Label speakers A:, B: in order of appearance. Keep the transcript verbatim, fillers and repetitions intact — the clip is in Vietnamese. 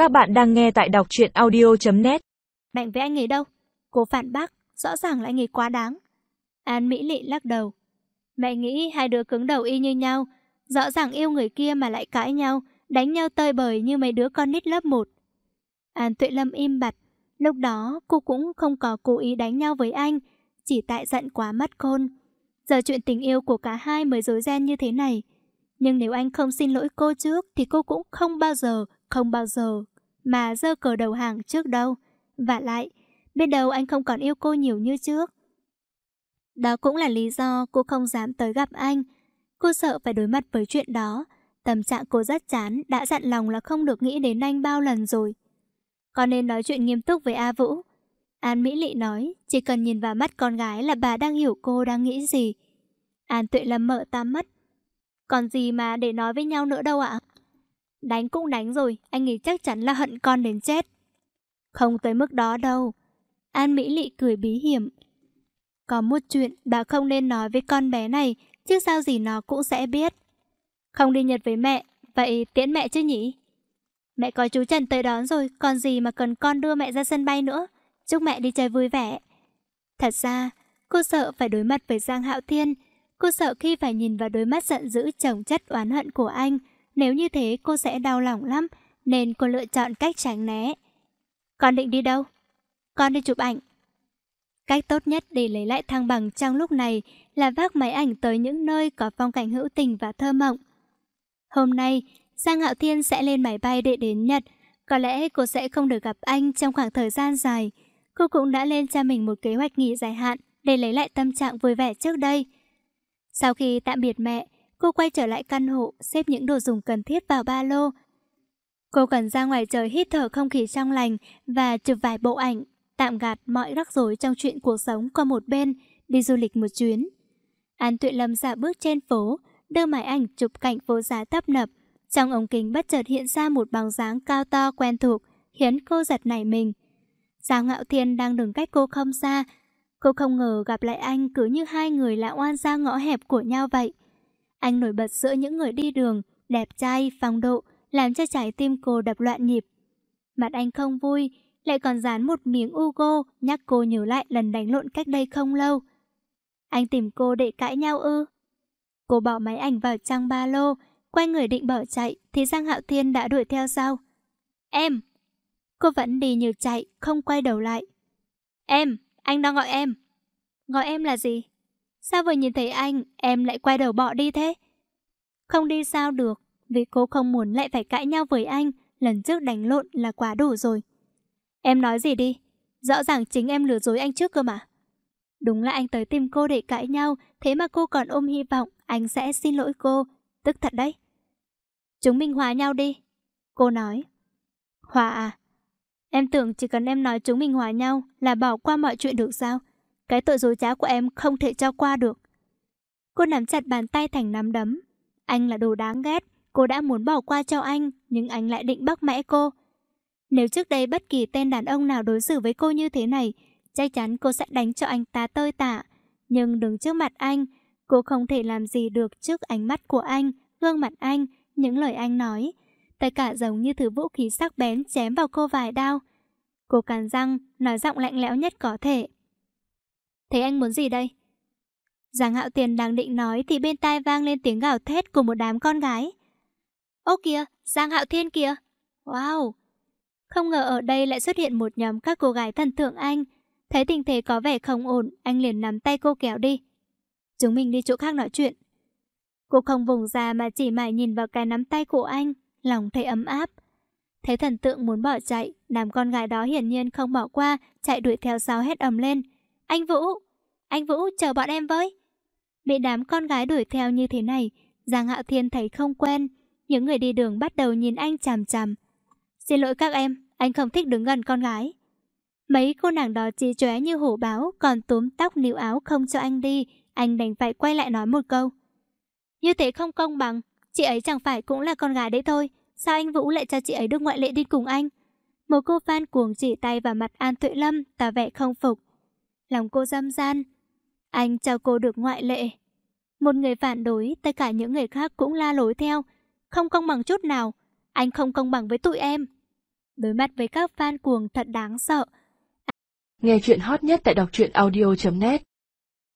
A: Các bạn đang nghe tại đọc truyện audio chấm net.
B: Mạnh với anh ấy đâu? Cô phản bác, rõ ràng là anh ấy quá đáng. An Mỹ Lị lắc đầu. Mẹ nghĩ hai đứa cứng đầu y như nhau, rõ ràng yêu người kia mà lại cãi nhau, đánh nhau tơi bời như mấy đứa con nít lớp một. An Tuệ Lâm im bặt. Lúc đó cô cũng không có cố ý đánh nhau với anh, chỉ tại giận quá mất khôn. Giờ chuyện tình yêu của cả hai mới rối ren như thế này. Nhưng nếu anh không xin lỗi cô trước thì cô cũng không bao giờ, không bao giờ mà giơ cờ đầu hàng trước đâu. Vả lại, biết đâu anh không còn yêu cô nhiều như trước. Đó cũng là lý do cô không dám tới gặp anh. Cô sợ phải đối mặt với chuyện đó. Tâm trạng cô rất chán, đã dặn lòng là không được nghĩ đến anh bao lần rồi. Con nên nói chuyện nghiêm túc với A Vũ. An Mỹ Lị nói, chỉ cần nhìn vào mắt con gái là bà đang hiểu cô đang nghĩ gì. An Tuệ Lâm mở to mắt. Còn gì mà để nói với nhau nữa đâu ạ? Đánh cũng đánh rồi, anh ấy chắc chắn là hận con đến chết. Không tới mức đó đâu. An Mỹ Lị cười bí hiểm. Có một chuyện bà không nên nói với con bé này, chứ sao gì nó cũng sẽ biết. Không đi Nhật với mẹ, vậy tiễn mẹ chứ nhỉ? Mẹ có chú Trần tới đón rồi, còn gì mà cần con đưa mẹ ra sân bay nữa. Chúc mẹ đi chơi vui vẻ. Thật ra, cô sợ phải đối mặt với Giang Hạo Thiên. Cô sợ khi phải nhìn vào đôi mắt giận dữ chồng chất oán hận của anh. Nếu như thế cô sẽ đau lòng lắm, nên cô lựa chọn cách tránh né. Con định đi đâu? Con đi chụp ảnh. Cách tốt nhất để lấy lại thăng bằng trong lúc này là vác máy ảnh tới những nơi có phong cảnh hữu tình và thơ mộng. Hôm nay, Giang Hạo Thiên sẽ lên máy bay để đến Nhật. Có lẽ cô sẽ không được gặp anh trong khoảng thời gian dài. Cô cũng đã lên cho mình một kế hoạch nghỉ dài hạn để lấy lại tâm trạng vui vẻ trước đây. Sau khi tạm biệt mẹ, cô quay trở lại căn hộ, xếp những đồ dùng cần thiết vào ba lô. Cô cần ra ngoài trời hít thở không khí trong lành và chụp vài bộ ảnh, tạm gạt mọi rắc rối trong chuyện cuộc sống qua một bên, đi du lịch một chuyến. An Tuệ Lâm dạo bước trên phố, đưa máy ảnh chụp cảnh phố xá tấp nập. Trong ống kính bất chợt hiện ra một bóng dáng cao to quen thuộc, khiến cô giật nảy mình. Giang Hạo Thiên đang đứng cách cô không xa. Cô không ngờ gặp lại anh cứ như hai người là oan gia ngõ hẹp của nhau vậy. Anh nổi bật giữa những người đi đường, đẹp trai, phong độ, làm cho trái tim cô đập loạn nhịp. Mặt anh không vui, lại còn dán một miếng Ugo nhắc cô nhớ lại lần đánh lộn cách đây không lâu. Anh tìm cô để cãi nhau ư? Cô bỏ máy ảnh vào trong ba lô, quay người định bỏ chạy thì Giang Hạo Thiên đã đuổi theo sau. Em! Cô vẫn đi như chạy, không quay đầu lại. Em! Anh đang gọi em. Gọi em là gì? Sao vừa nhìn thấy anh, em lại quay đầu bỏ đi thế? Không đi sao được, vì cô không muốn lại phải cãi nhau với anh. Lần trước đánh lộn là quá đủ rồi. Em nói gì đi? Rõ ràng chính em lừa dối anh trước cơ mà. Đúng là anh tới tìm cô để cãi nhau, thế mà cô còn ôm hy vọng anh sẽ xin lỗi cô. Tức thật đấy. Chúng mình hòa nhau đi. Cô nói. Hòa à? Em tưởng chỉ cần em nói chúng mình hòa nhau là bỏ qua mọi chuyện được sao? Cái tội dối trá của em không thể cho qua được. Cô nắm chặt bàn tay thành nắm đấm. Anh là đồ đáng ghét. Cô đã muốn bỏ qua cho anh, nhưng anh lại định bóc mẽ cô. Nếu trước đây bất kỳ tên đàn ông nào đối xử với cô như thế này, chắc chắn cô sẽ đánh cho anh ta tơi tả. Nhưng đứng trước mặt anh, cô không thể làm gì được trước ánh mắt của anh, gương mặt anh, những lời anh nói. Tất cả giống như thứ vũ khí sắc bén chém vào cô vài đao. Cô cắn răng, nói giọng lạnh lẽo nhất có thể. Thế anh muốn gì đây? Giang Hạo Tiền đang định nói thì bên tai vang lên tiếng gào thét của một đám con gái. Ô kìa, Giang Hạo Thiên kìa. Wow! Không ngờ ở đây lại xuất hiện một nhóm các cô gái thần tượng anh. Thấy tình thế có vẻ không ổn, anh liền nắm tay cô kéo đi. Chúng mình đi chỗ khác nói chuyện. Cô không vùng ra mà chỉ mải nhìn vào cái nắm tay của anh, lòng thấy ấm áp. Thấy thần tượng muốn bỏ chạy, đám con gái đó hiển nhiên không bỏ qua, chạy đuổi theo sau hét ầm lên. Anh Vũ! Anh Vũ, chờ bọn em với! Bị đám con gái đuổi theo như thế này, Giang Hạo Thiên thấy không quen. Những người đi đường bắt đầu nhìn anh chằm chằm. Xin lỗi các em, anh không thích đứng gần con gái. Mấy cô nàng đó chỉ chóe như hổ báo, còn túm tóc níu áo không cho anh đi. Anh đành phải quay lại nói một câu. Như thế không công bằng, chị ấy chẳng phải cũng là con gái đấy thôi. Sao anh Vũ lại cho chị ấy được ngoại lệ đi cùng anh? Một cô fan cuồng chỉ tay vào mặt An Tuệ Lâm, tỏ vẻ không phục. Lòng cô dâm gian. Anh cho cô được ngoại lệ. Một người phản đối, tất cả những người khác cũng la lối theo. Không công bằng chút nào. Anh không công bằng với tụi em. Đối mặt với các fan cuồng thật đáng sợ.
A: Nghe chuyện hot nhất tại đọc truyện audio chấm net.